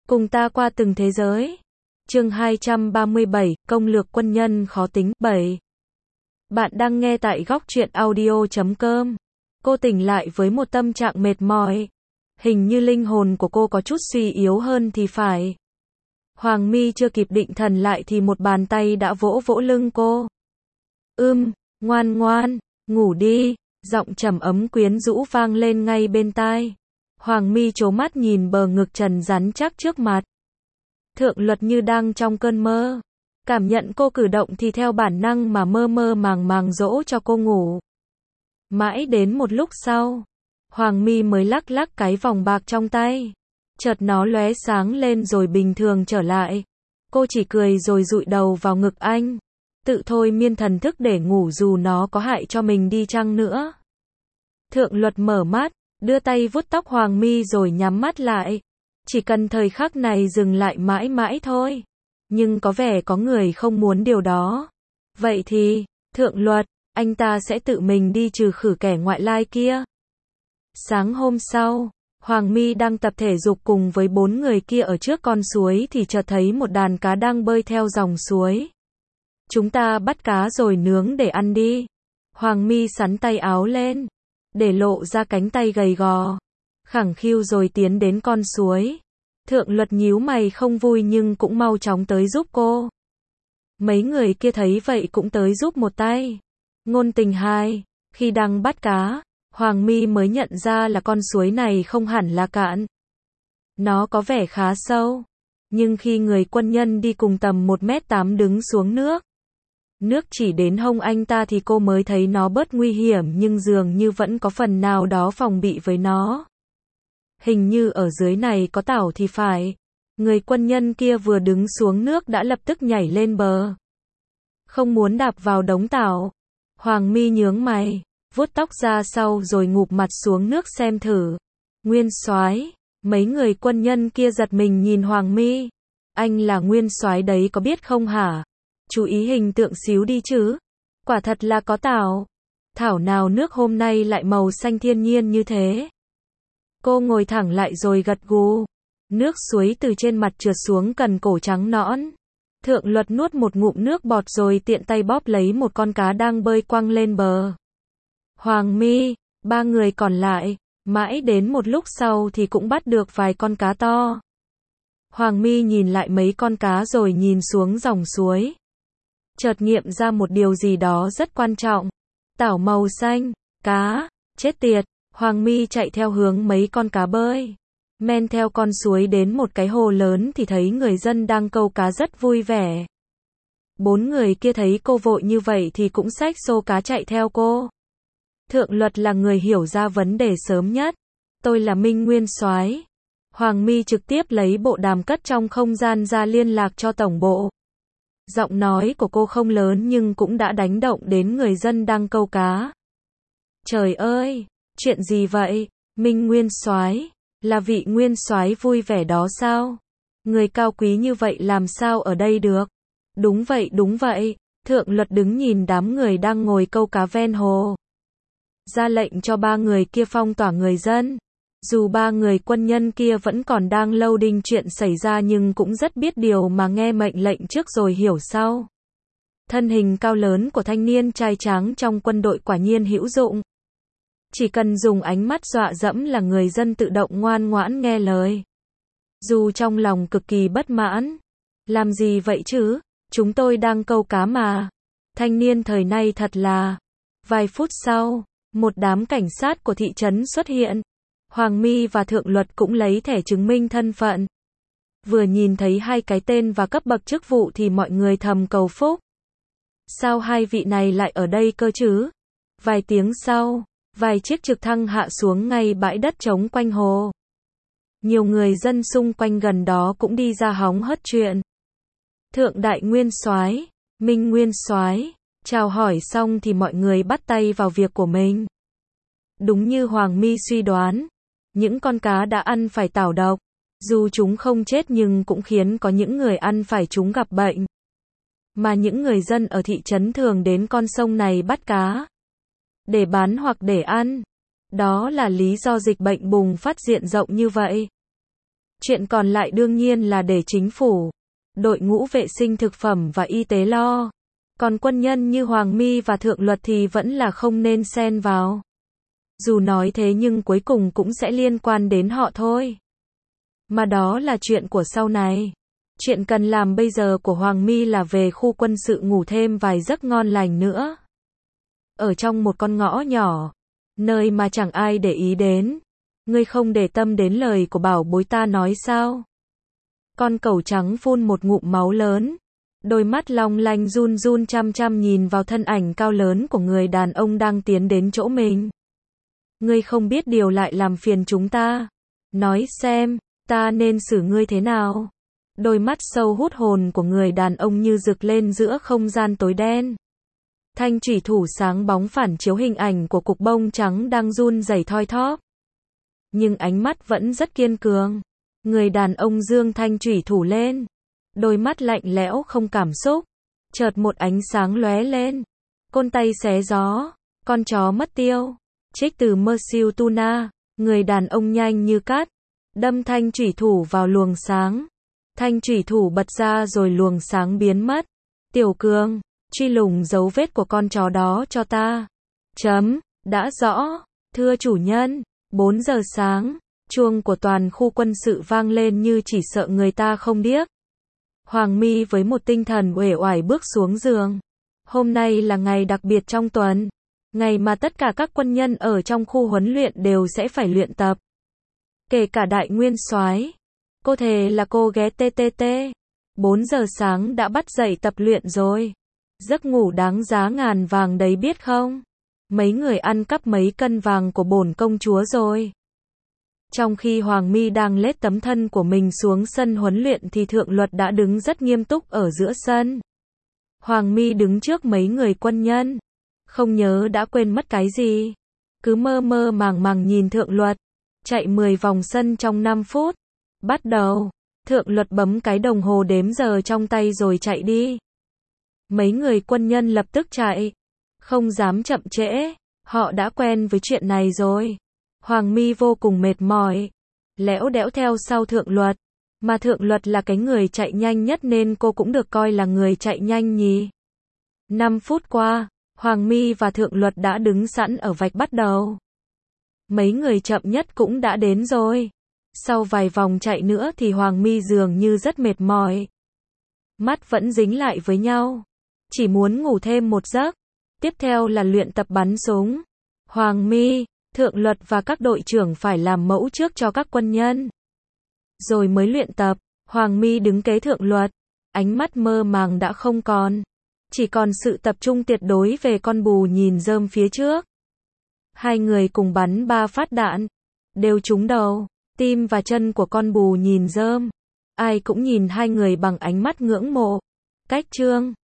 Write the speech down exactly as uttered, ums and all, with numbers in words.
Cùng ta qua từng thế giới. Chương hai trăm ba mươi bảy, công lược quân nhân khó tính. bảy. Bạn đang nghe tại góc truyện audio chấm com. Cô tỉnh lại với một tâm trạng mệt mỏi. Hình như linh hồn của cô có chút suy yếu hơn thì phải. Hoàng My chưa kịp định thần lại thì một bàn tay đã vỗ vỗ lưng cô. Ưm, ngoan ngoan, ngủ đi, giọng trầm ấm quyến rũ vang lên ngay bên tai. Hoàng My trố mắt nhìn bờ ngực trần rắn chắc trước mặt. Thượng Luật như đang trong cơn mơ. Cảm nhận cô cử động thì theo bản năng mà mơ mơ màng màng dỗ cho cô ngủ. Mãi đến một lúc sau, Hoàng My mới lắc lắc cái vòng bạc trong tay. Chợt nó lóe sáng lên rồi bình thường trở lại. Cô chỉ cười rồi dụi đầu vào ngực anh. Tự thôi miên thần thức để ngủ dù nó có hại cho mình đi chăng nữa. Thượng Luật mở mắt, đưa tay vuốt tóc Hoàng My rồi nhắm mắt lại. Chỉ cần thời khắc này dừng lại mãi mãi thôi. Nhưng có vẻ có người không muốn điều đó. Vậy thì, Thượng Luật, anh ta sẽ tự mình đi trừ khử kẻ ngoại lai kia. Sáng hôm sau, Hoàng My đang tập thể dục cùng với bốn người kia ở trước con suối thì chợt thấy một đàn cá đang bơi theo dòng suối. Chúng ta bắt cá rồi nướng để ăn đi. Hoàng My xắn tay áo lên, để lộ ra cánh tay gầy gò, khẳng khiu rồi tiến đến con suối. Thượng Luật nhíu mày không vui nhưng cũng mau chóng tới giúp cô. Mấy người kia thấy vậy cũng tới giúp một tay. Ngôn tình hai, khi đang bắt cá, Hoàng My mới nhận ra là con suối này không hẳn là cạn. Nó có vẻ khá sâu, nhưng khi người quân nhân đi cùng tầm một mét tám đứng xuống nước, nước chỉ đến hông anh ta thì cô mới thấy nó bớt nguy hiểm nhưng dường như vẫn có phần nào đó phòng bị với nó. Hình như ở dưới này có tảo thì phải. Người quân nhân kia vừa đứng xuống nước đã lập tức nhảy lên bờ. Không muốn đạp vào đống tảo. Hoàng My nhướng mày, vuốt tóc ra sau rồi ngụp mặt xuống nước xem thử. Nguyên soái, mấy người quân nhân kia giật mình nhìn Hoàng My. Anh là nguyên soái đấy có biết không hả? Chú ý hình tượng xíu đi chứ. Quả thật là có tảo. Thảo nào nước hôm nay lại màu xanh thiên nhiên như thế. Cô ngồi thẳng lại rồi gật gù. Nước suối từ trên mặt trượt xuống cần cổ trắng nõn. Thượng Luật nuốt một ngụm nước bọt rồi tiện tay bóp lấy một con cá đang bơi quăng lên bờ. Hoàng My, ba người còn lại, mãi đến một lúc sau thì cũng bắt được vài con cá to. Hoàng My nhìn lại mấy con cá rồi nhìn xuống dòng suối. Chợt nghiệm ra một điều gì đó rất quan trọng. Tảo màu xanh, cá, chết tiệt. Hoàng My chạy theo hướng mấy con cá bơi. Men theo con suối đến một cái hồ lớn thì thấy người dân đang câu cá rất vui vẻ. Bốn người kia thấy cô vội như vậy thì cũng xách xô cá chạy theo cô. Thượng Luật là người hiểu ra vấn đề sớm nhất. Tôi là Minh Nguyên soái. Hoàng My trực tiếp lấy bộ đàm cất trong không gian ra liên lạc cho tổng bộ. Giọng nói của cô không lớn nhưng cũng đã đánh động đến người dân đang câu cá. Trời ơi! Chuyện gì vậy? Minh Nguyên soái, là vị nguyên soái vui vẻ đó sao? Người cao quý như vậy làm sao ở đây được? Đúng vậy, đúng vậy. Thượng Luật đứng nhìn đám người đang ngồi câu cá ven hồ. Ra lệnh cho ba người kia phong tỏa người dân. Dù ba người quân nhân kia vẫn còn đang lâu đinh chuyện xảy ra nhưng cũng rất biết điều mà nghe mệnh lệnh trước rồi hiểu sau. Thân hình cao lớn của thanh niên trai tráng trong quân đội quả nhiên hữu dụng. Chỉ cần dùng ánh mắt dọa dẫm là người dân tự động ngoan ngoãn nghe lời. Dù trong lòng cực kỳ bất mãn. Làm gì vậy chứ? Chúng tôi đang câu cá mà. Thanh niên thời nay thật là. Vài phút sau, một đám cảnh sát của thị trấn xuất hiện. Hoàng My và Thượng Luật cũng lấy thẻ chứng minh thân phận. Vừa nhìn thấy hai cái tên và cấp bậc chức vụ thì mọi người thầm cầu phúc. Sao hai vị này lại ở đây cơ chứ? Vài tiếng sau, vài chiếc trực thăng hạ xuống ngay bãi đất trống quanh hồ. Nhiều người dân xung quanh gần đó cũng đi ra hóng hớt chuyện. Thượng đại nguyên soái, Minh Nguyên soái, chào hỏi xong thì mọi người bắt tay vào việc của mình. Đúng như Hoàng My suy đoán, những con cá đã ăn phải tảo độc, dù chúng không chết nhưng cũng khiến có những người ăn phải chúng gặp bệnh. Mà những người dân ở thị trấn thường đến con sông này bắt cá để bán hoặc để ăn. Đó là lý do dịch bệnh bùng phát diện rộng như vậy. Chuyện còn lại đương nhiên là để chính phủ, đội ngũ vệ sinh thực phẩm và y tế lo. Còn quân nhân như Hoàng My và Thượng Luật thì vẫn là không nên xen vào. Dù nói thế nhưng cuối cùng cũng sẽ liên quan đến họ thôi. Mà đó là chuyện của sau này. Chuyện cần làm bây giờ của Hoàng My là về khu quân sự ngủ thêm vài giấc ngon lành nữa. Ở trong một con ngõ nhỏ, nơi mà chẳng ai để ý đến. Ngươi không để tâm đến lời của bảo bối ta nói sao? Con cẩu trắng phun một ngụm máu lớn. Đôi mắt long lanh run run chăm chăm nhìn vào thân ảnh cao lớn của người đàn ông đang tiến đến chỗ mình. Ngươi không biết điều lại làm phiền chúng ta. Nói xem, ta nên xử ngươi thế nào? Đôi mắt sâu hút hồn của người đàn ông như rực lên giữa không gian tối đen. Thanh chủy thủ sáng bóng phản chiếu hình ảnh của cục bông trắng đang run rẩy thoi thóp. Nhưng ánh mắt vẫn rất kiên cường. Người đàn ông giương thanh chủy thủ lên. Đôi mắt lạnh lẽo không cảm xúc. Chợt một ánh sáng lóe lên. Côn tay xé gió. Con chó mất tiêu. Trích từ Mersiu Tuna. Người đàn ông nhanh như cát. Đâm thanh chủy thủ vào luồng sáng. Thanh chủy thủ bật ra rồi luồng sáng biến mất. Tiểu Cường, truy lùng dấu vết của con chó đó cho ta. Chấm, đã rõ. Thưa chủ nhân. bốn giờ sáng, chuông của toàn khu quân sự vang lên như chỉ sợ người ta không điếc. Hoàng My với một tinh thần uể oải bước xuống giường. Hôm nay là ngày đặc biệt trong tuần. Ngày mà tất cả các quân nhân ở trong khu huấn luyện đều sẽ phải luyện tập. Kể cả đại nguyên soái. Cô thề là cô ghé tê tê tê. bốn giờ sáng đã bắt dậy tập luyện rồi. Giấc ngủ đáng giá ngàn vàng đấy biết không? Mấy người ăn cắp mấy cân vàng của bổn công chúa rồi. Trong khi Hoàng My đang lết tấm thân của mình xuống sân huấn luyện thì Thượng Luật đã đứng rất nghiêm túc ở giữa sân. Hoàng My đứng trước mấy người quân nhân. Không nhớ đã quên mất cái gì. Cứ mơ mơ màng màng nhìn Thượng Luật. Chạy mười vòng sân trong năm phút. Bắt đầu. Thượng Luật bấm cái đồng hồ đếm giờ trong tay rồi chạy đi. Mấy người quân nhân lập tức chạy. Không dám chậm trễ. Họ đã quen với chuyện này rồi. Hoàng My vô cùng mệt mỏi. Lẽo đẽo theo sau Thượng Luật. Mà Thượng Luật là cái người chạy nhanh nhất nên cô cũng được coi là người chạy nhanh nhỉ. năm phút qua, Hoàng My và Thượng Luật đã đứng sẵn ở vạch bắt đầu. Mấy người chậm nhất cũng đã đến rồi. Sau vài vòng chạy nữa thì Hoàng My dường như rất mệt mỏi. Mắt vẫn dính lại với nhau. Chỉ muốn ngủ thêm một giấc. Tiếp theo là luyện tập bắn súng. Hoàng My, Thượng Luật và các đội trưởng phải làm mẫu trước cho các quân nhân. Rồi mới luyện tập. Hoàng My đứng kế Thượng Luật. Ánh mắt mơ màng đã không còn. Chỉ còn sự tập trung tuyệt đối về con bù nhìn rơm phía trước. Hai người cùng bắn ba phát đạn. Đều trúng đầu, tim và chân của con bù nhìn rơm. Ai cũng nhìn hai người bằng ánh mắt ngưỡng mộ. Cách Trương.